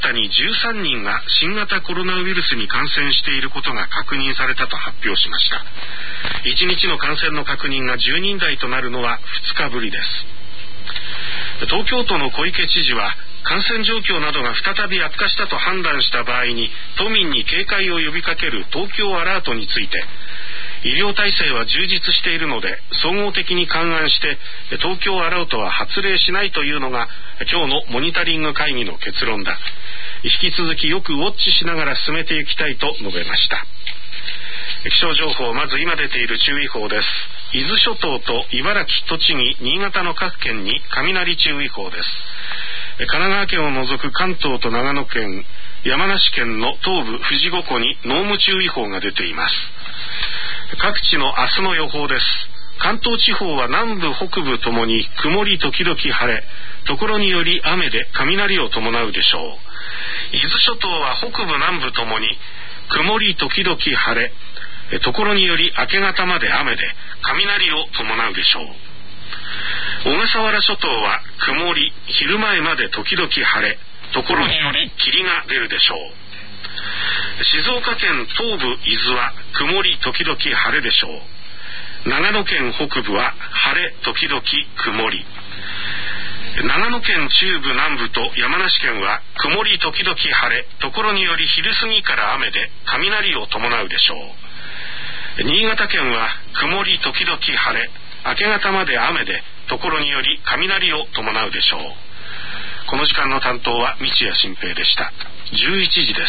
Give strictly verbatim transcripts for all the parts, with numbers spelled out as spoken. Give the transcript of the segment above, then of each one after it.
たにじゅうさんにんが新型コロナウイルスに感染していることが確認されたと発表しました。いちにちの感染の確認がじゅうにん台となるのはふつかぶりです。東京都の小池知事は、感染状況などが再び悪化したと判断した場合に都民に警戒を呼びかける東京アラートについて、医療体制は充実しているので総合的に勘案して東京アラートは発令しないというのが今日のモニタリング会議の結論だ。引き続きよくウォッチしながら進めていきたいと述べました。気象情報、まず今出ている注意報です。伊豆諸島と茨城、栃木、新潟の各県に雷注意報です。神奈川県を除く関東と長野県、山梨県の東部富士五湖に濃霧注意報が出ています。各地の明日の予報です。関東地方は南部北部ともに曇り時々晴れ、ところにより雨で雷を伴うでしょう。伊豆諸島は北部南部ともに曇り時々晴れ、ところにより明け方まで雨で雷を伴うでしょう。小笠原諸島は曇り、昼前まで時々晴れ、ところにより霧が出るでしょう。静岡県東部伊豆は曇り時々晴れでしょう。長野県北部は晴れ時々曇り。長野県中部南部と山梨県は曇り時々晴れ、ところにより昼過ぎから雨で雷を伴うでしょう。新潟県は曇り時々晴れ、明け方まで雨でところにより雷を伴うでしょう。この時間の担当は道谷新平でした。じゅういちじです。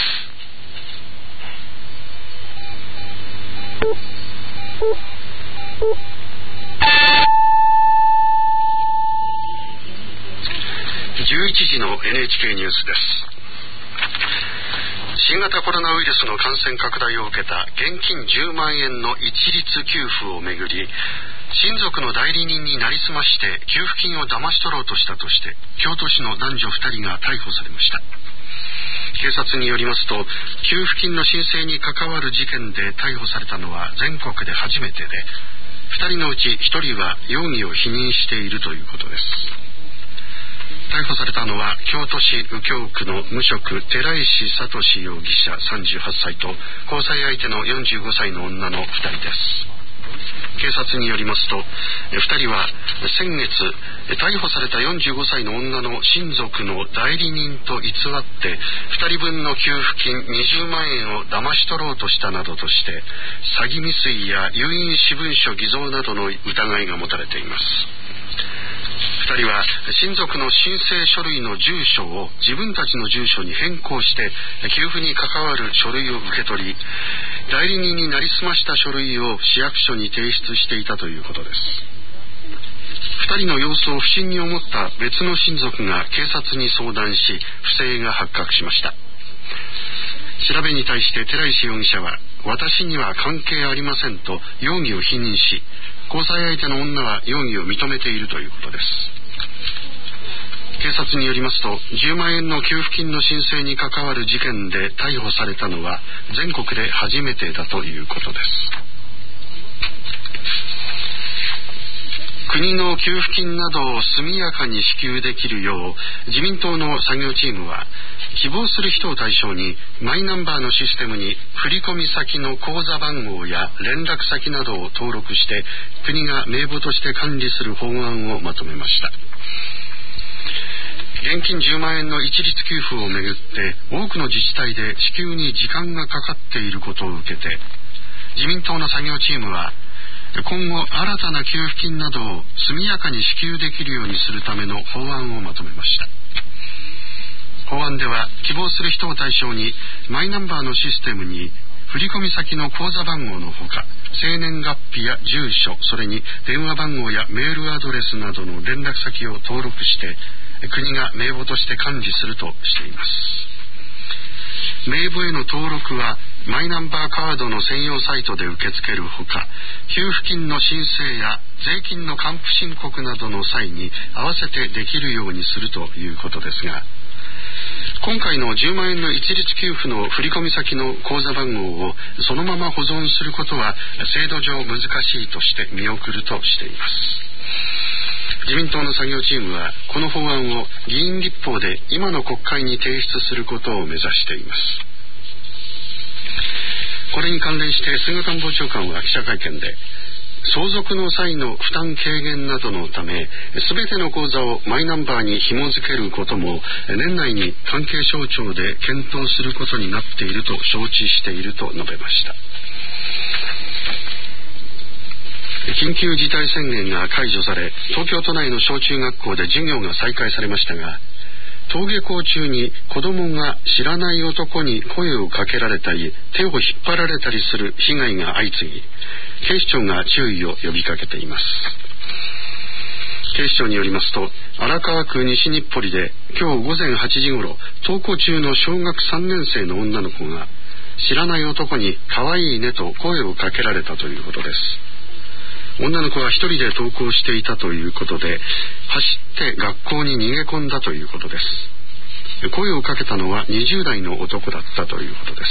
じゅういちじの エヌエイチケー ニュースです。新型コロナウイルスの感染拡大を受けた現金じゅうまんえんの一律給付をめぐり、親族の代理人になりすまして給付金を騙し取ろうとしたとして京都市の男女ふたりが逮捕されました。警察によりますと、給付金の申請に関わる事件で逮捕されたのは全国で初めてで、ふたりのうちひとりは容疑を否認しているということです。逮捕されたのは京都市右京区の無職寺石聡容疑者さんじゅうはっさいと交際相手のよんじゅうごさいの女のふたりです。警察によりますと、ふたりは先月逮捕されたよんじゅうごさいの女の親族の代理人と偽ってふたりぶんの給付金にじゅうまんえんを騙し取ろうとしたなどとして詐欺未遂や有印私文書偽造などの疑いが持たれています。ふたりは親族の申請書類の住所を自分たちの住所に変更して給付に関わる書類を受け取り、代理人になりすました書類を市役所に提出していたということです。ふたりの様子を不審に思った別の親族が警察に相談し、不正が発覚しました。調べに対して寺石容疑者は、私には関係ありませんと容疑を否認し、交際相手の女は容疑を認めているということです。警察によりますと、じゅうまんえんの給付金の申請に関わる事件で逮捕されたのは全国で初めてだということです。国の給付金などを速やかに支給できるよう、自民党の作業チームは希望する人を対象にマイナンバーのシステムに振込先の口座番号や連絡先などを登録して国が名簿として管理する法案をまとめました。現金じゅうまんえんの一律給付をめぐって多くの自治体で支給に時間がかかっていることを受けて、自民党の作業チームは今後新たな給付金などを速やかに支給できるようにするための法案をまとめました。法案では希望する人を対象にマイナンバーのシステムに振込先の口座番号のほか生年月日や住所、それに電話番号やメールアドレスなどの連絡先を登録して国が名簿として管理するとしています。名簿への登録はマイナンバーカードの専用サイトで受け付けるほか、給付金の申請や税金の還付申告などの際に合わせてできるようにするということですが、今回のじゅうまんえんの一律給付の振込先の口座番号をそのまま保存することは制度上難しいとして見送るとしています。 自民党の作業チームはこの法案を議員立法で今の国会に提出することを目指しています。これに関連して菅官房長官は記者会見で、相続の際の負担軽減などのため全ての口座をマイナンバーに紐付けることも年内に関係省庁で検討することになっていると承知していると述べました。緊急事態宣言が解除され、東京都内の小中学校で授業が再開されましたが、登下校中に子供が知らない男に声をかけられたり手を引っ張られたりする被害が相次ぎ、警視庁が注意を呼びかけています。警視庁によりますと、荒川区西日暮里で今日午前はちじごろ、登校中の小学さんねん生の女の子が知らない男に可愛いねと声をかけられたということです。女の子は一人で登校していたということで、走って学校に逃げ込んだということです。声をかけたのはにじゅう代の男だったということです。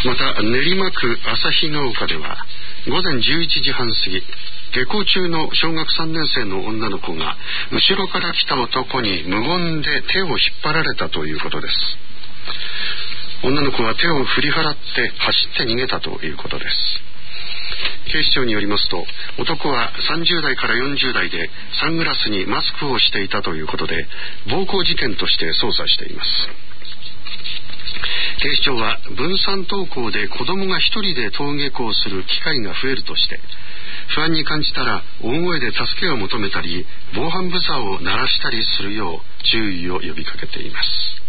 また練馬区旭ヶ丘では午前じゅういちじはん過ぎ、下校中の小学さんねん生の女の子が後ろから来た男に無言で手を引っ張られたということです。女の子は手を振り払って走って逃げたということです。警視庁によりますと、男はさんじゅう代からよんじゅう代でサングラスにマスクをしていたということで、暴行事件として捜査しています。警視庁は分散登校で子供が一人で登下校する機会が増えるとして、不安に感じたら大声で助けを求めたり防犯ブザーを鳴らしたりするよう注意を呼びかけています。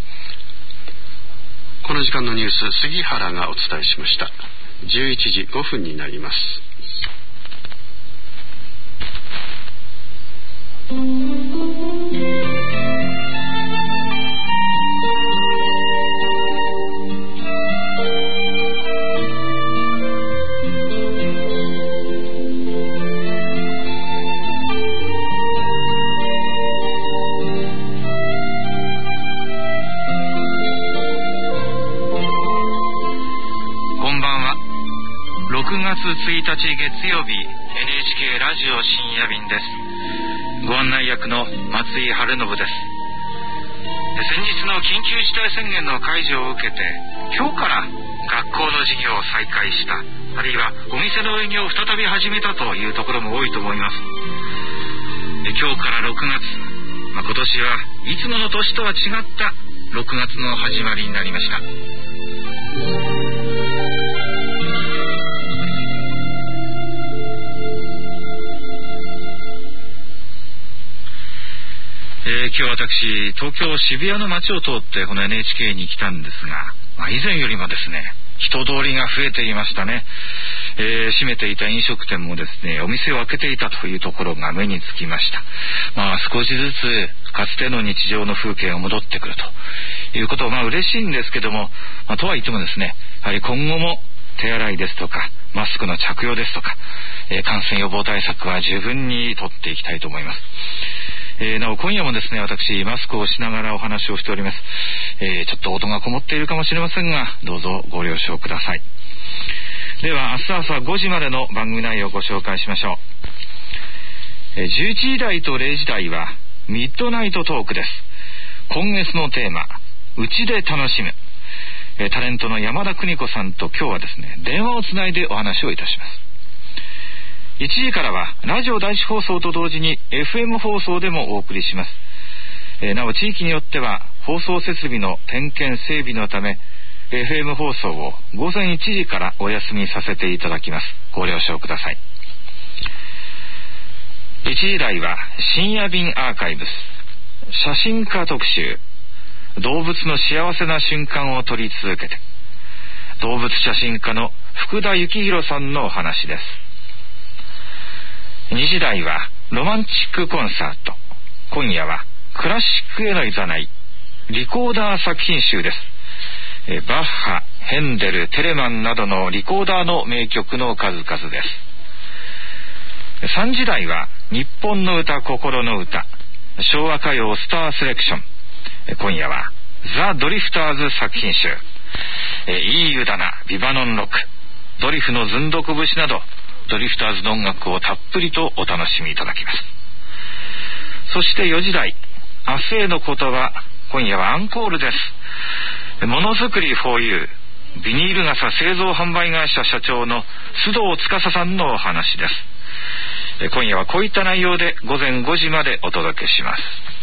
この時間のニュース、杉原がお伝えしました。じゅういちじごふんになります。 ろくがつついたち月曜日、 エヌエイチケー ラジオ深夜便です。ご案内役の松井晴信です。先日の緊急事態宣言の解除を受けて、今日から学校の授業を再開した、あるいはお店の営業を再び始めたというところも多いと思います。今日からろくがつ、まあ、今年はいつもの年とは違ったろくがつの始まりになりました。えー、今日私、東京渋谷の街を通ってこの エヌエイチケー に来たんですが、まあ、以前よりもですね、人通りが増えていましたね。えー、閉めていた飲食店もですね、お店を開けていたというところが目につきました。まあ、少しずつかつての日常の風景が戻ってくるということは、まあ嬉しいんですけども、まあ、とはいってもですね、やはり今後も手洗いですとかマスクの着用ですとか、えー、感染予防対策は十分にとっていきたいと思います。えー、なお今夜もですね、私マスクをしながらお話をしております。えー、ちょっと音がこもっているかもしれませんが、どうぞご了承ください。では明日朝ごじまでの番組内容をご紹介しましょう。えー、じゅういちじ台とれいじ台はミッドナイトトークです。今月のテーマ、うちで楽しむ。えー、タレントの山田邦子さんと今日はですね、電話をつないでお話をいたします。いちじからはラジオ第一放送と同時に エフエム 放送でもお送りします。えー、なお地域によっては放送設備の点検整備のため エフエム 放送を午前いちじからお休みさせていただきます。ご了承ください。いちじ台は深夜便アーカイブス、写真家特集、動物の幸せな瞬間を撮り続けて、動物写真家の福田幸宏さんのお話です。にじ台はロマンチックコンサート。今夜はクラシックへのいざない、リコーダー作品集です。えバッハ、ヘンデル、テレマンなどのリコーダーの名曲の数々です。さんじ台は日本の歌、心の歌、昭和歌謡スターセレクション。今夜はザ・ドリフターズ作品集。えいい湯だな、ビバノンロック、ドリフのずんどこ節などドリフターズの音楽をたっぷりとお楽しみいただきます。 そしてよじ台、明日への言葉、今夜はアンコールです。ものづくり フォーユー ビニール傘製造販売会社社長の須藤司さんのお話です。今夜はこういった内容で午前ごじまでお届けします。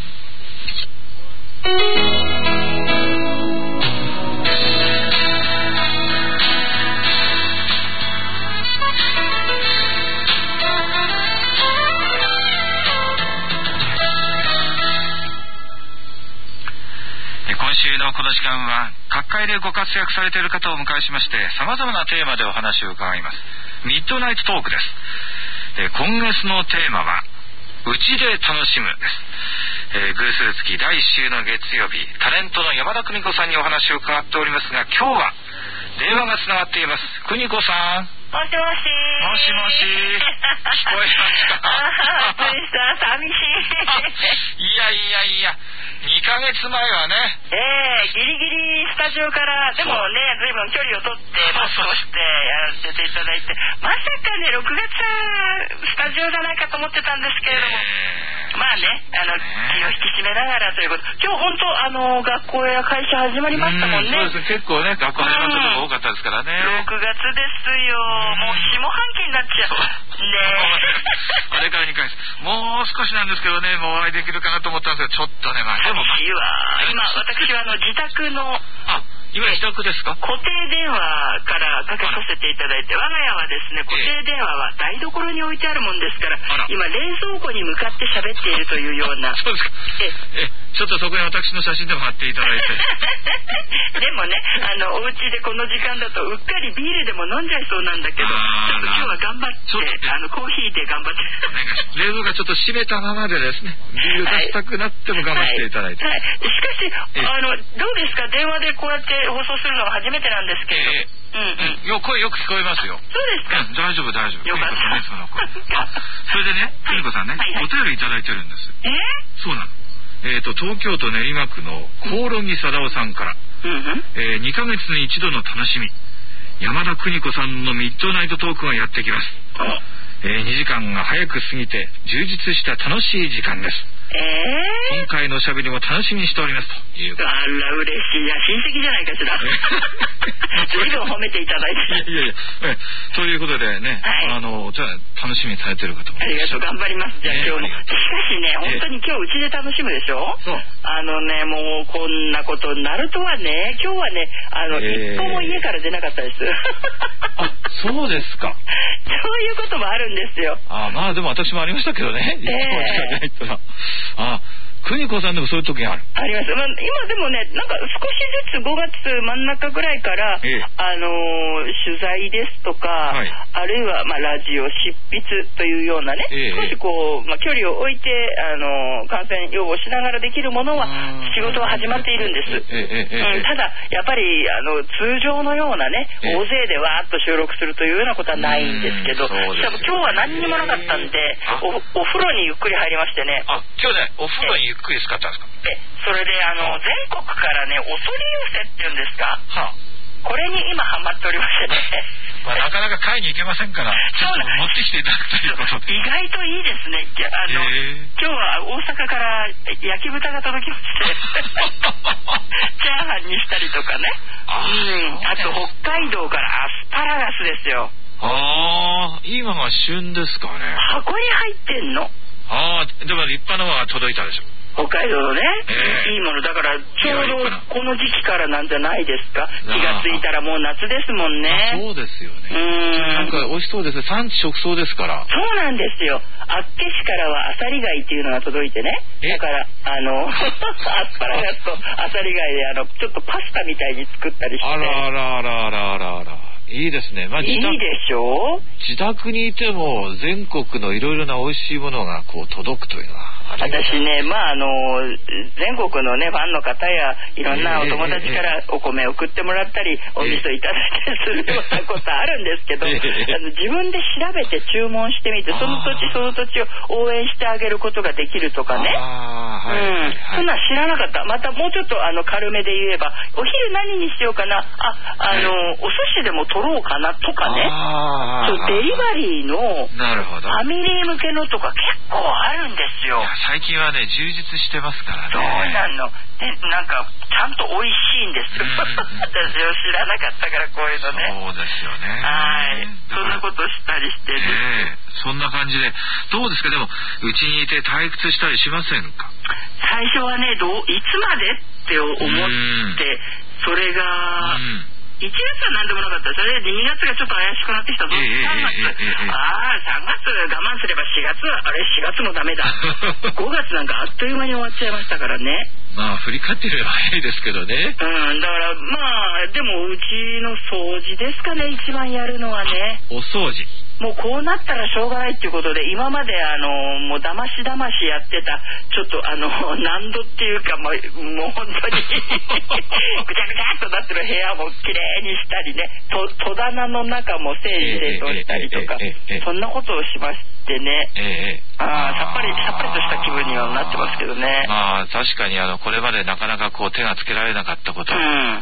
今週のこの時間は各界でご活躍されている方をお迎えしまして、様々なテーマでお話を伺います。ミッドナイトトークです。えー、今月のテーマはうちで楽しむです。えー、偶数月だいいっ週の月曜日、タレントの山田邦子さんにお話を伺っておりますが、今日は電話がつながっています。邦子さん。 もしもし。 もしもし。聞こえますか？ ああ、辻さん、寂しい。 いやいやいや、にかげつまえはね。 ええー、ギリギリスタジオから、でもね、随分距離を取って、マスクをしてやらせていただいて、まさかね、ろくがつスタジオじゃないかと思ってたんですけれども、えー、まあね、あの、気を引き締めながらということ。今日本当、あの、学校や会社始まりましたもんね。 うん、そうですね、結構ね、学校始まったところ多かったですからね。 ろくがつですよ。もう下半期になっちゃう。ねえ。あれからにかげつ。もう少しなんですけどね、もうお会いできるかなと思ったんですけど、ちょっとね、まあ、でも、まあ、 今、私はあの、自宅の、 あ、今自宅ですか？ 固定電話からかけさせていただいて、我が家はですね、固定電話は台所に置いてあるもんですから、今、冷蔵庫に向かって喋っているというような。 そうですか。え、ちょっとそこに私の写真でも貼っていただいて。でもね、あの、お家でこの時間だと、うっかりビールでも飲んじゃいそうなんだけど、ちょっと今日は頑張って、あの、コーヒーで頑張って。 冷蔵庫がちょっと閉めたままでですね、ビール出したくなっても我慢していただいて。 はい。はいはい、しかし、あの、どうですか、電話でこうやって放送するのは初めてなんですけど。えー、うんうん。 よ、声よく聞こえますよ。 そうですか。 うん、大丈夫大丈夫。 よかった。 ね、その声。あ、それでね、邦子さんね、はいはい、お便りいただいてるんです。 えー、 そうなの。えっと、東京都練馬区のコオロギ貞夫さんから、 うんうん、 えー、にかげつに一度の楽しみ、山田邦子さんのミッドナイトトークがやってきます。えー、にじかんが早く過ぎて充実した楽しい時間です。 えー、 今回のおしゃべりも楽しみにしておりますということ。 あら嬉しい。いや親戚じゃないかしら。随分褒めていただいて。 いやいやいや、ということでね、はい、あのじゃあ楽しみにされてる方もありがとう、頑張ります。じゃあ、えー、今日も。しかしね、本当に今日うちで楽しむでしょ。 そう。 あのね、もうこんなことになるとはね、今日はね、あの、えー、一歩も家から出なかったです。 あ、そうですか。 そういうこともあるんですよ。 あ、まあでも私もありましたけどね。一歩も家から出ないとは。あ、邦子さんでもそういう時がある。 あります。まあ、今でもね、なんか少しずつごがつ真ん中ぐらいから、ええ、あのー、取材ですとか、はい、あるいは、まあ、ラジオ執筆というようなね、え、少しこう、まあ、距離を置いて、あのー、感染予防しながらできるものは、仕事は始まっているんです。うん、ただ、やっぱり、あの、通常のようなね、大勢でわーっと収録するというようなことはないんですけど、しかも今日は何にもなかったんで、お、お風呂にゆっくり入りましてね。 あ、今日ね、お風呂にゆっくり使ったんですか？ え、それであの、全国からね、お取り寄せっていうんですか、 はあ、 これに今ハマっておりましてね。 まあ、なかなか買いに行けませんから、ちょっと持ってきていただくということで。 意外といいですね。あの、今日は大阪から焼き豚が届きまして、チャーハンにしたりとかね。あ、うん、あと北海道からアスパラガスですよ。 ああ、今が旬ですかね。 箱に入ってんの。 ああ、でも立派なのが届いたでしょ。 北海道のね、えー、いいものだからちょうどこの時期からなんじゃないですか。気がついたらもう夏ですもんね。 そうですよね。うん、なんか美味しそうですね。産地直送ですから。 そうなんですよ。厚岸からはアサリ貝っていうのが届いてね。だからあのアスパラガスとアサリ貝であのちょっとパスタみたいに作ったりして。 あらあらあらあらあらあら。いいですね。まあ、 いいでしょう。 自宅にいても全国のいろいろな美味しいものがこう届くというのは。 私ね、まああの全国のねファンの方やいろんなお友達からお米を送ってもらったり、えー、お味噌いただいたりするようなことあるんですけど、えー、あの自分で調べて注文してみて、その土地その土地を応援してあげることができるとかね。あ、はい、うん、はい、そんな知らなかった。またもうちょっとあの軽めで言えば、お昼何にしようかな、ああの、はい、お寿司でも取ろうかなとかね。そう、デリバリーのファミリー向けのとか結構あるんですよ。 最近はね充実してますからね。 そうなので、なんかちゃんと美味しいんですよ、うんうんうん、私は知らなかったからこういうのね。 そうですよね。 はい、そんなことしたりしてる、 えー、そんな感じでどうですか。でもうちにいて退屈したりしませんか。 最初はね、どういつまでって思って、うん、それが、うんいちがつは何でもなかった。それでにがつがちょっと怪しくなってきたぞ、えー、さんがつ、えーえー、ああさんがつ我慢すればしがつはあれしがつもダメだごがつなんかあっという間に終わっちゃいましたからね。 まあ振り返ってみれば早いですけどね。 うんだからまあでもうちの掃除ですかね一番やるのはね。 お掃除もうこうなったらしょうがないっていうことで今まであのもうだましだましやってたちょっとあの難度っていうかもう、もう本当にぐちゃぐちゃっとなってる部屋もきれいにしたりねと戸棚の中も整理整頓したりとか、ええええ、そんなことをしましてね、ええ、あさっぱりさっぱりとした気分にはなってますけどね。 まあ確かにあのこれまでなかなかこう手がつけられなかったこと、うん、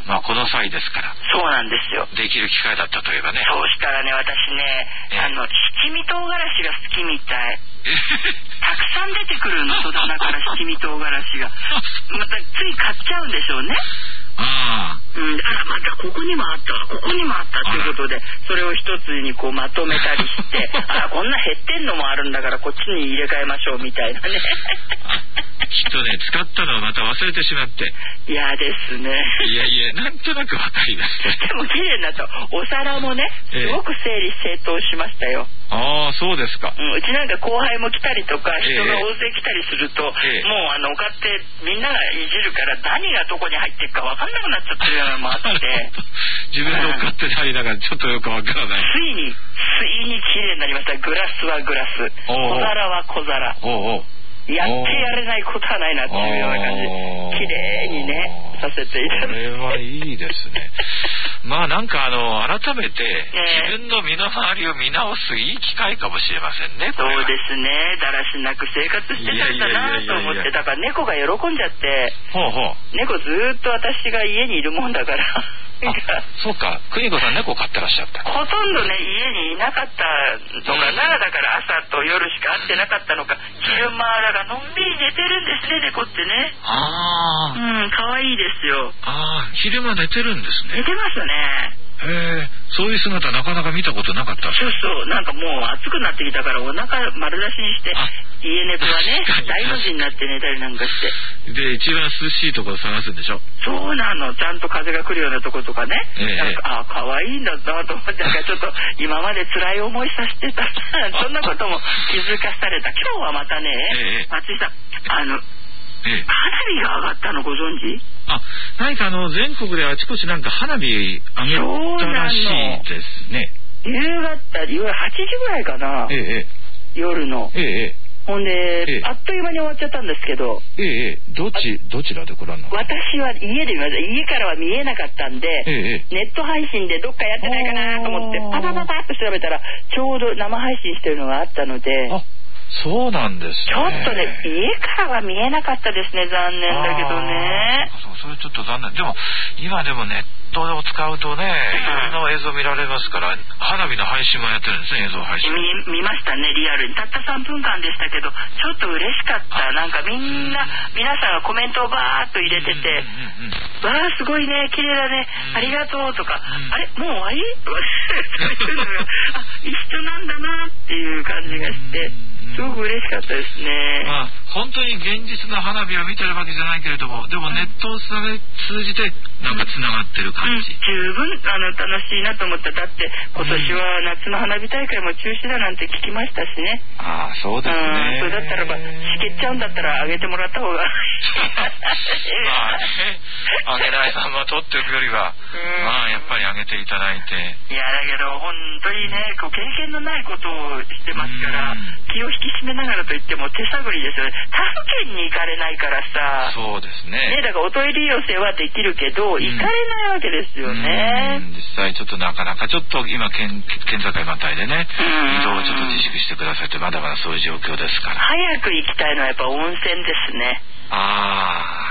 まあこの際ですからそうなんですよ。 できる機会だったといえばね。 そうしたらね私ね、ええあの七味唐辛子が好きみたいたくさん出てくるの戸棚から七味唐辛子がまたつい買っちゃうんでしょうね。ああ、うん、あらまたここにもあったここにもあったということでそれを一つにこうまとめたりしてあこんな減ってんのもあるんだからこっちに入れ替えましょうみたいなねきっとね使ったのをまた忘れてしまって嫌ですね。 いやいやなんとなくわかります。 でも綺麗になったお皿もねすごく整理整頓しましたよ。 ああそうですか、 うん、うちなんか後輩も来たりとか人が大勢来たりすると、ええ、もうあのおかってみんながいじるから何がどこに入っていくか分かんなくなっちゃってるようなのもあって自分の勝手に入りながらちょっとよく分からない、 ついについに綺麗になりました。グラスはグラス小皿は小皿おうおうやってやれないことはないなっていうような感じ綺麗にねさせていただいてこれはいいですねまあなんかあの改めて自分の身の回りを見直すいい機会かもしれませんね。 そうですねだらしなく生活してたんだなと思ってだから猫が喜んじゃってほうほう猫ずっと私が家にいるもんだからあそうか邦子さん猫飼ってらっしゃった。 ほとんどね家にいなかったのかな、うん、だから朝と夜しか会ってなかったのか昼間だからのんびり寝てるんですね猫ってね。ああうん可愛いですよ。 ああ昼間寝てるんですね。 寝てますね。 へえそういう姿なかなか見たことなかった。 そうそうなんかもう暑くなってきたからお腹丸出しにして家猫はね大の字になって寝たりなんかしてで一番涼しいところ探すんでしょ。 そうなのちゃんと風が来るようなとことかね、ええ、なんかあ可愛いんだなと思ってなんかちょっと今まで辛い思いさせてたそんなことも気づかされた。今日はまたね、ええ、松井さんあのええ、花火が上がったのご存知？ あ、何かあの全国であちこちなんか花火上げたらしいですね。 夕方夜はちじぐらいかな、ええ、夜の、ええ、ほんで、ええ、あっという間に終わっちゃったんですけど、 ええ、どっちどちらでご覧になった？ 私は家で見ました。家からは見えなかったんで、ええ、ネット配信でどっかやってないかなと思ってパパパパッと調べたらちょうど生配信してるのがあったので。 あそうなんですね。 ちょっとね家からは見えなかったですね。残念だけどね。 そうそれちょっと残念。でも今でもネットを使うとね、いろんな映像見られますから花火の配信もやってるんですね。映像配信見, 見ましたねリアルにたったさんぷんかんでしたけどちょっと嬉しかった。なんかみんな皆さんがコメントをバーッと入れてて、うんうんうんうん、わあすごいね綺麗だね、うん、ありがとうとか、うん、あれもう終わりそういうのがあ一緒なんだなっていう感じがしてすごく嬉しかったですね。 まあ本当に現実の花火を見てるわけじゃないけれどもでもネットを通じてなんかつながってる感じ、うん、 十分あの楽しいなと思った。だって今年は夏の花火大会も中止だなんて聞きましたしね。 ああそうですね。 それだったらばしけっちゃうんだったらあげてもらった方がまあねあげないまま取っておくよりはまあやっぱりあげていただいて。 いやだけど本当にねこう経験のないことをしてますから気を引き締めながらといっても手探りですよね。他府県に行かれないからさ。 そうですね。 ねだからおトイレ寄せはできるけど、うん、行かれないわけですよね。 実際ちょっとなかなかちょっと今県県境またいでね移動をちょっと自粛してくださいってまだまだそういう状況ですから。 早く行きたいのはやっぱ温泉ですね。 ああ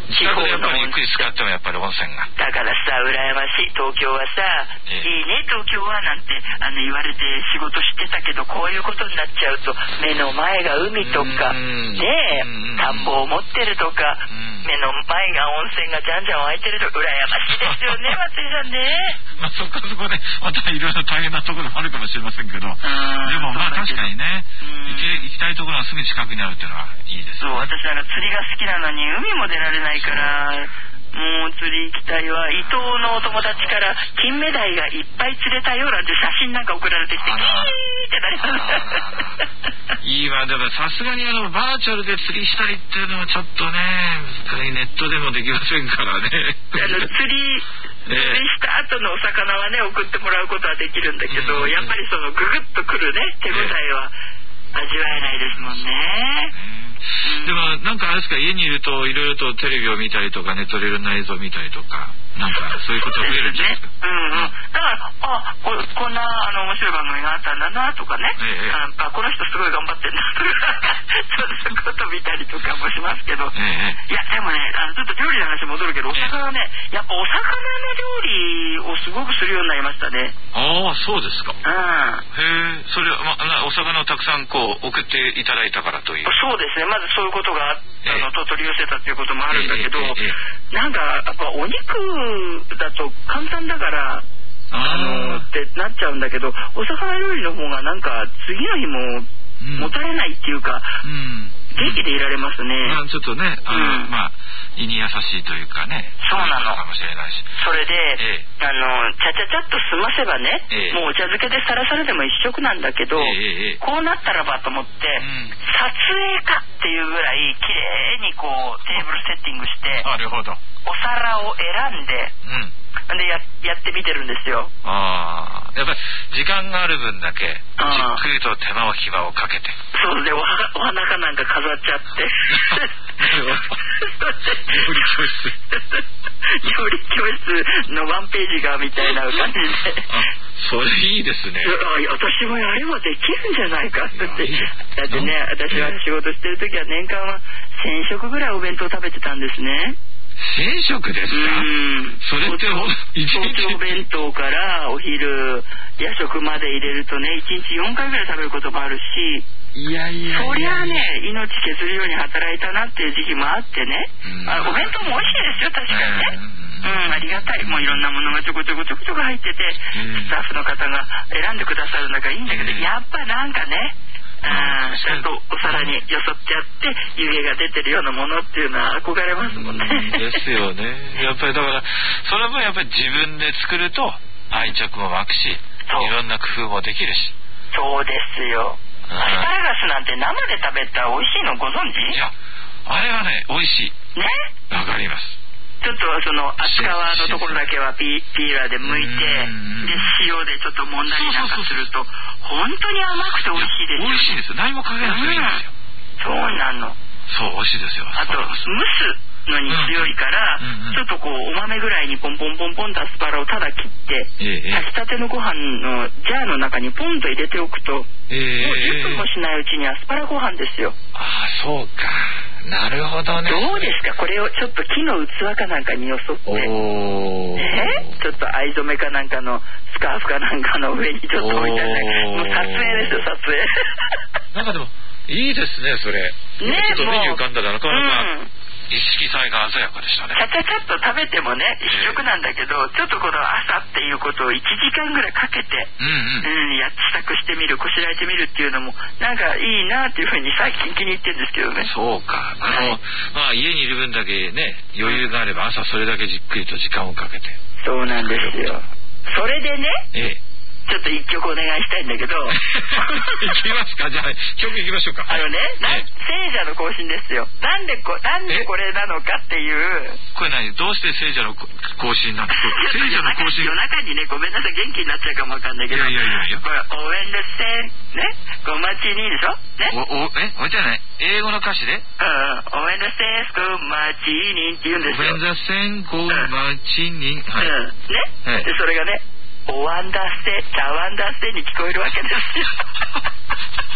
地方でやっぱりゆっくり使ってもやっぱり温泉がだからさ羨ましい。東京はさ、ええ、いいね東京はなんてあの言われて仕事してたけど、こういうことになっちゃうと目の前が海とかねえ田んぼを持ってるとか目の前が温泉がじゃんじゃん湧いてると羨ましいですよね松井さんね。 まあそこそこでまたいろいろ大変なところもあるかもしれませんけど、でもまあ確かにね行け行きたいところがすぐ近くにあるっていうのはいいですよね。 そう私あの釣りが好きなのに海も出られないからもう釣り行きたいわ。伊東のお友達から金目鯛がいっぱい釣れたよなんて写真なんか送られてきてキーってなりますいいわ。でもさすがにあのバーチャルで釣りしたりっていうのはちょっとねネットでもできませんからねあの釣り釣りした後のお魚はね送ってもらうことはできるんだけど、うん、やっぱりそのググッとくるね手応えは味わえないですもんね、 うん、でもなんかあれですか、家にいるといろいろとテレビを見たりとかネットでいろんな映像を見たりとかなんかそういうことが増えるんじゃないですか。 うんうん、だからあ こ, こんなあの面白い番組があったんだなとかね、ええ、あこの人すごい頑張ってんだとかそういうこと見たりとかもしますけど、ええ、いやでもねあのちょっと料理の話戻るけどお魚ね、ええ、やっぱお魚の料理をすごくするようになりましたね。 ああそうですか。 うん、 へえそれは、ま、お魚をたくさんこう送っていただいたからという。 そうですねまずそういうことがあええ、 のと取り寄せたということもあるんだけど、 ええええ、 なんかやっぱお肉だと簡単だからあのってなっちゃうんだけどお魚料理の方がなんか次の日ももたれないっていうか、うん、元気でいられますね、 まあ、ちょっとねあの、うん、まあ胃に優しいというかねそうなのかもしれないしそれで、 ええ、 あのちゃちゃちゃっと済ませばね、ええ、もうお茶漬けでさらされでも一食なんだけど、ええ、こうなったらばと思って、うん、撮影かっていうぐらい綺麗にこうテーブルセッティングしてなるほどお皿を選んで、うん、で や, やってみてるんですよ。 ああやっぱり時間がある分だけじっくりと手間を暇をかけてそうで お, はお花かなんか飾っちゃって料理教室料理教室のワンページがみたいな感じであそれいいですね。 私もやればできるんじゃないかってだってね私は仕事してる時は年間はせん食ぐらいお弁当食べてたんですね。 せん食ですか。うんそれって早朝弁当からお昼夜食まで入れるとねいちにちよんかいぐらい食べることもあるしいやいやいやそりゃね命削るように働いたなっていう時期もあってね、うん、あお弁当も美味しいですよ確かにね、うん、うん、ありがたいもういろんなものがちょこちょこちょこちょこ入ってて、うん、スタッフの方が選んでくださるのがいいんだけど、うん、やっぱなんかねあちゃんとお皿によそっちゃって湯気が出てるようなものっていうのは憧れますもんね。 ですよね。やっぱりだからその分やっぱり自分で作ると愛着も湧くしいろんな工夫もできるし。 そうですよ。アスパラガスなんて生で食べたら美味しいのご存知？ いやあれはね美味しいね。 わかります。 ちょっとその厚皮のところだけはピー、ピーラーで剥いてで塩でちょっと揉んだりなんかすると本当に甘くて美味しいですよ、ね、 美味しいですよ。何もかけなくていいんですよ、 うん、そうなの。 そう美味しいですよ。 あと蒸すのに強いから、うんうんうん、ちょっとこうお豆ぐらいにポンポンポンポンとアスパラをただ切って、ええ、炊きたてのご飯のジャーの中にポンと入れておくと、ええ、もうじゅっぷんもしないうちにアスパラご飯ですよ。 ああそうかなるほどね。 どうですかこれをちょっと木の器かなんかによそってお、ね、ちょっと藍染めかなんかのスカーフかなんかの上にちょっと置いてあるもう撮影ですよ撮影なんかでもいいですねそれね。ちょっとメニュー浮かんだらなかなか、うん一色彩が鮮やかでしたね。 ちゃちゃちゃっと食べてもね一食なんだけど、えー、ちょっとこの朝っていうことをいちじかんぐらいかけて、うんうんうん、や支度してみるこしらえてみるっていうのもなんかいいなっていうふうに最近気に入ってるんですけどね。 そうかあの、はいまあ、家にいる分だけね余裕があれば朝それだけじっくりと時間をかけて。 そうなんですよ。それでね、ええちょっと一曲お願いしたいんだけどいきますか。じゃあ曲いきましょうか。 あのね、ええ、聖者の行進ですよ。なんでこなんでこれなのかっていう。 これ何どうして聖者の行進なんですか。聖者の行進夜中にねごめんなさい元気になっちゃうかもわかんないけど。いやいやいやいやこれ応援ですねご待ちにでしょね。 おおえおじゃない英語の歌詞で。 うん応援ですご待ちにって言うんですよ。 応援ですご待ちに、うん、はい、 うん、ね、はい、でそれがねおわんだせ茶碗だせに聞こえるわけですよ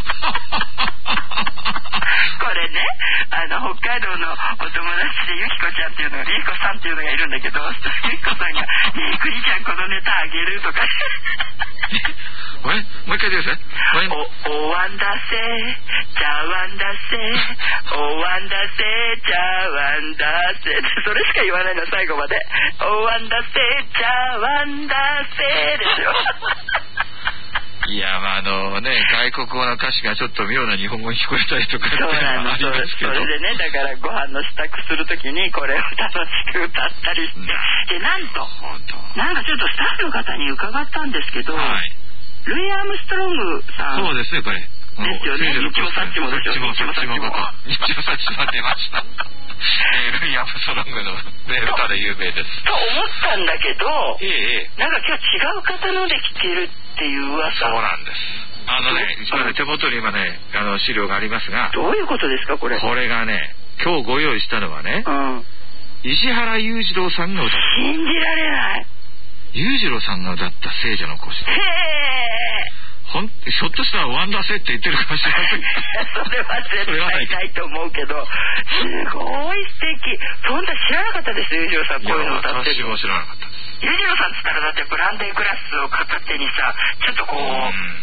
これね、あの北海道のお友達でゆきこちゃんっていうのが、ゆきこさんっていうのがいるんだけど、ゆきこさんが「ねえくにちゃんこのネタあげる」とかこれもう一回言ってください。 おおわんだせ茶碗だせおわんだせ茶碗だせってそれしか言わないの最後まで。おわんだせ茶碗だせですよいや、まああのね、外国語の歌詞がちょっと妙な日本語に聞こえたりとかっていうのはありますけど、 それでね、だからご飯の支度するときにこれを楽しく歌ったりして、うん、でなんとなんかちょっとスタッフの方に伺ったんですけど、はい、ルイ・アームストロングさん、 そうですね、これですよね。日もさっちもですよ。 日もさっちも日もさっちも出ましたえー、ルイ・アームストロングの、ね、歌で有名ですと思ったんだけど、 ええ、 なんか今日違う方ので聞けるっていう噂。 そうなんです。あのね、これ手元に今ね、あの資料がありますが、 どういうことですかこれ。 これがね、今日ご用意したのはね、うん、石原裕次郎さんが歌った。 信じられない。 裕次郎さんが歌った聖者の行進。へー。ほんひょっとしたらワンダーセって言ってるかもしれませんそれは絶対ないと思うけど、すごい素敵。そんな知らなかったです裕次郎さんこういうの歌ってる。 私も知らなかったです。 裕次郎さんっつったらだってブランデーグラスを片手にさ、ちょっとこう、うん、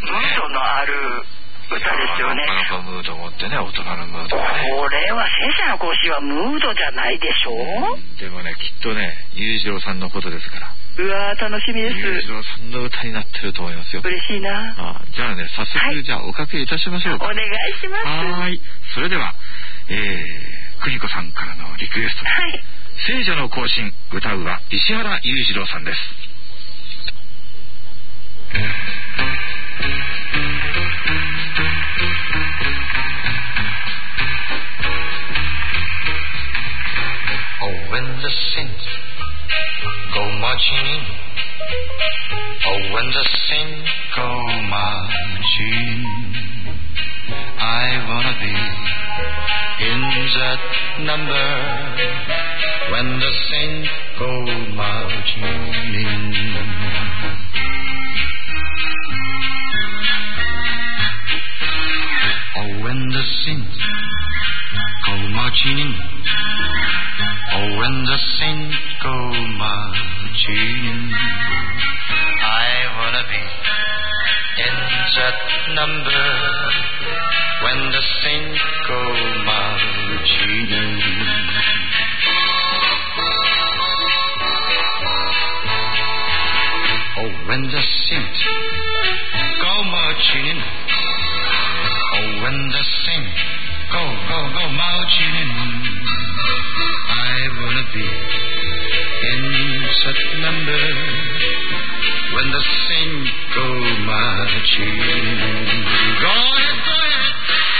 ムードのある歌ですよね。 なかなかムード持ってね、大人のムードがね。 これは聖者の行進はムードじゃないでしょう、 うん、でもね、きっとね裕次郎さんのことですから。 うわー楽しみです。 裕次郎さんの歌になってると思いますよ。 嬉しいなあ。じゃあね、早速、はい、じゃあおかけいたしましょうか。 お願いします。 はい。それでは、えー、邦子さんからのリクエスト、はい、聖者の行進、歌うは石原裕次郎さんです。 Oh, when the saints go marching in, oh, when the saints go marching in, I wanna be in that number, when the saints go marching in. Oh, when the saints go marching in, oh, when the saints go marching in, I wanna be in that number, when the saints go marching in. Oh, when the saints go marching in, oh, when the saints go, go, go marching in, I wanna be in such number, when the saints go marching in. Go ahead, go ahead.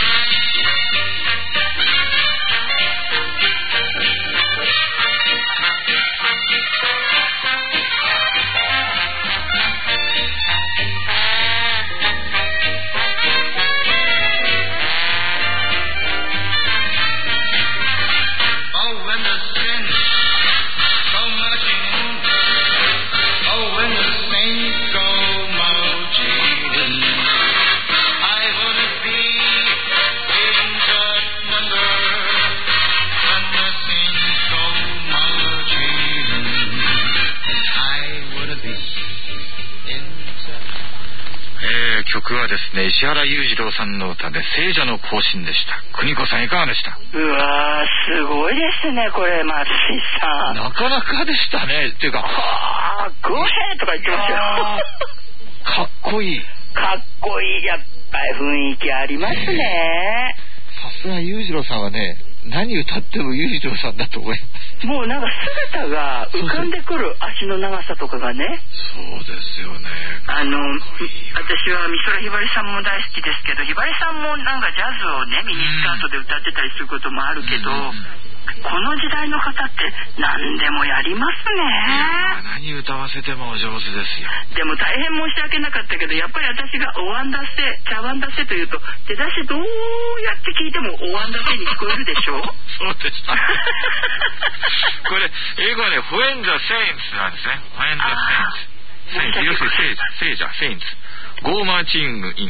曲はですね、石原裕次郎さんの歌で聖者の行進でした。邦子さんいかがでした？ うわーすごいですねこれ松井さん。 なかなかでしたね。っていうか、 はーゴーヘーとか言ってますよ。 かっこいい。 かっこいい、やっぱり雰囲気ありますね。 さすが裕次郎さんはね、何歌っても裕次郎さんだと思います。 もうなんか姿が浮かんでくる、足の長さとかがね。 そうですよね。 あの私は美空ひばりさんも大好きですけど、ひばりさんもなんかジャズをねミニスカートで歌ってたりすることもあるけど、うん、この時代の方って何でもやりますね。 何歌わせても上手ですよ。 でも大変申し訳なかったけど、やっぱり私がおわんだせ茶碗だせというと、出だしどうやって聞いてもおわんだせに聞こえるでしょ。 そうでしたこれ英語はね When the Saints なんですね。 When the Saints Saints 要するに聖者聖者 Saints Go Marching In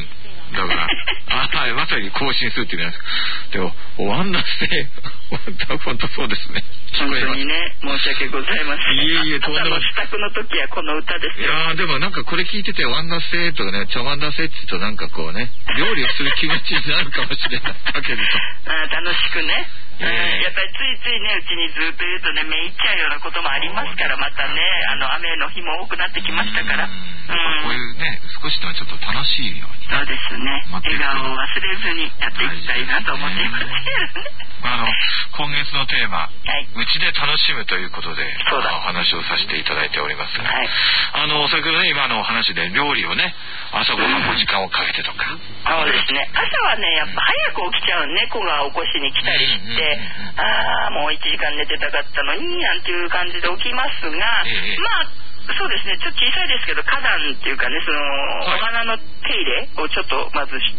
だからあ、はい、まさに更新するっていうじゃないですか。でも終わんなって本当そうですね。 本当にね、申し訳ございません。 いえいえ、とんでもない。 朝の支度の時はこの歌ですよ。 いやーでもなんかこれ聞いててワンダーセーとかね、ちょワンダーセーって言うとなんかこうね、料理をする気持ちになるかもしれないだけどあ楽しくね、 えー、 やっぱりついついね、うちにずっと言うとね、めいっちゃうようなこともありますから、またね、あの雨の日も多くなってきましたから、うん、 こういうね、少しでもちょっと楽しいように、ね、 そうですね、笑顔を忘れずにやっていきたいなと思っていますけどね。 あの今月のテーマ、 はい、 うちで楽しむということでそうだお話をさせていただいておりますが、 はい、 あの先ほどね、今のお話で料理をね、朝ごはんも時間をかけてとか、うん、 そうですね、朝はね、やっぱ早く起きちゃう、猫が起こしに来たりして、うんうん、ああもういちじかん寝てたかったのになんていう感じで起きますが、ええ、まあそうですね、ちょっと小さいですけど花壇っていうかね、その、はい、お花の手入れをちょっとまずして、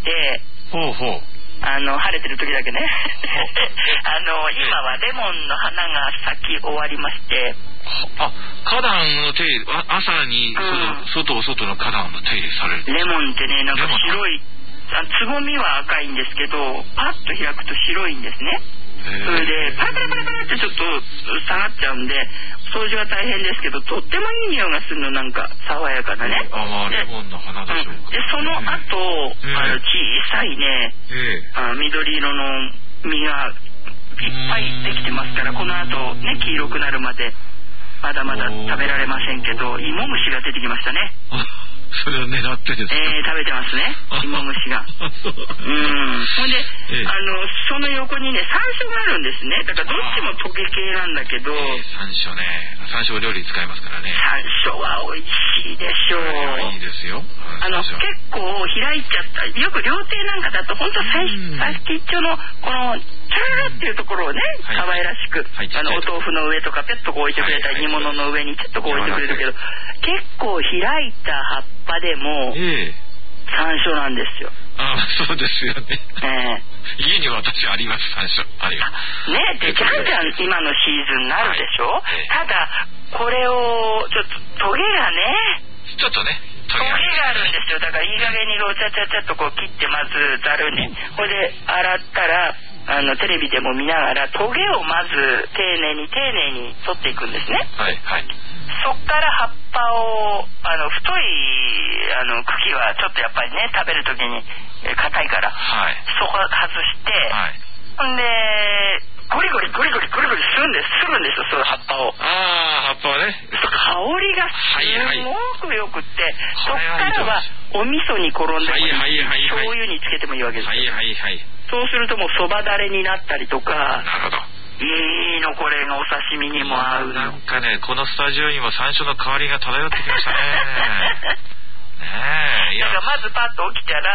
ほうほう、 あの晴れてる時だけねあの今はレモンの花が咲き終わりまして、 あ、花壇の手入れ、朝に、うん、外外の花壇の手入れされる。 レモンってね、なんか白い、つぼみは赤いんですけど、パッと開くと白いんですね。それでパラパラパラパラってちょっと下がっちゃうんで、掃除は大変ですけど、とってもいい匂いがするの、なんか爽やかなね。 ああ、レモンの花でしょうか。 うん、でその後、えー、あの小さいね、えー、あ緑色の実がいっぱいできてますから、この後ね、黄色くなるまでまだまだ食べられませんけど、芋虫が出てきましたね。 それを狙ってですか。 えー、食べてますね、芋虫が。うん。ほんで、ええ、あのその横にね、山椒があるんですね。だからどっちもトゲ系なんだけど、えー、 山椒ね、山椒料理使いますからね。 山椒は美味しいでしょう。 いいですよ。 あの結構開いちゃった。よく料亭なんかだと本当先っちょのこのチャーっていうところをね、可愛らしく、はい、あのお豆腐の上とかペッとこう置いてくれたり、煮物の上にちょっとこう置いてくれるけど、結構開いた葉っぱでも、えー、山椒なんですよ。 ああ、そうですよね。 えー、家には私あります、山椒。あります。 ね、で、じゃんじゃん今のシーズンになるでしょ、はい、ただ、これを、ちょっと、トゲがね、 ちょっとね、 トゲがあるんですよ。だからいい加減にロチャチャチャっとこう切って、まずざるに。これで洗ったら、あのテレビでも見ながらトゲをまず丁寧に丁寧に取っていくんですね。 はいはい。 そっから葉っぱをあの太いあの茎はちょっとやっぱりね、食べる時に硬いから、はい、そこ外して、はい、ほんでゴリゴリゴリゴリゴリゴリするんですするんですよ、その葉っぱを。 ああ、葉っぱはね。 香りがすごくよくって、はいはい、そっからはお味噌に転んでもいい、はいはいはいはい、醤油につけてもいいわけですよ。 はいはいはい。 そうするともうそばだれになったりとか。 なるほど。 いいの、これがお刺身にも合うの。 なんかね、このスタジオにも山椒の香りが漂ってきましたね。ねえ、いや、 だからまずパッと起きたら、うん、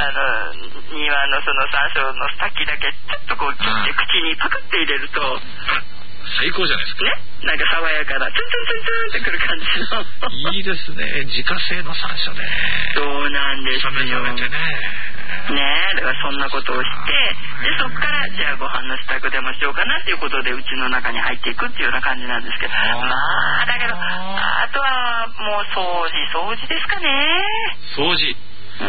あの庭のその山椒の先だけちょっとこう切って、うん、口にパクって入れると最高じゃないですかね。 なんか爽やかなツンツンツンツンってくる感じのいいですね、自家製の山椒ね。 そうなんですよ。 冷め冷めてね。 ねえ、だからそんなことをして、でそっからじゃあご飯の支度でもしようかなっていうことでうちの中に入っていくっていうような感じなんですけど、まあだけどあとはもう掃除掃除ですかね。 掃除。うん。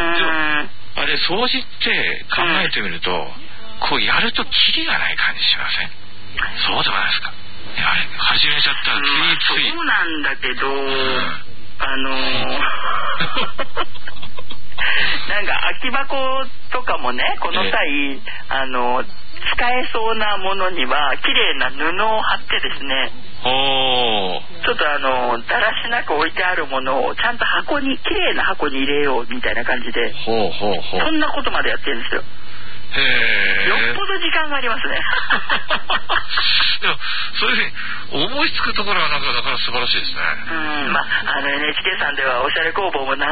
あれ掃除って考えてみると、うん、こうやるとキリがない感じしません？そうではないですか。あれ始めちゃったらついつい、 まあ、そうなんだけど、うん、あのーなんか空き箱とかもね、この際、えー、あの使えそうなものには綺麗な布を貼ってですね、 おちょっとあのだらしなく置いてあるものをちゃんと箱に、綺麗な箱に入れようみたいな感じで、 ほうほうほう、 そんなことまでやってるんですよ。 へえ。 よっぽど時間がありますね。 でもそういうふうに思いつくところはなんかだから素晴らしいですね。 うん、まああの エヌエイチケー さんではおしゃれ工房も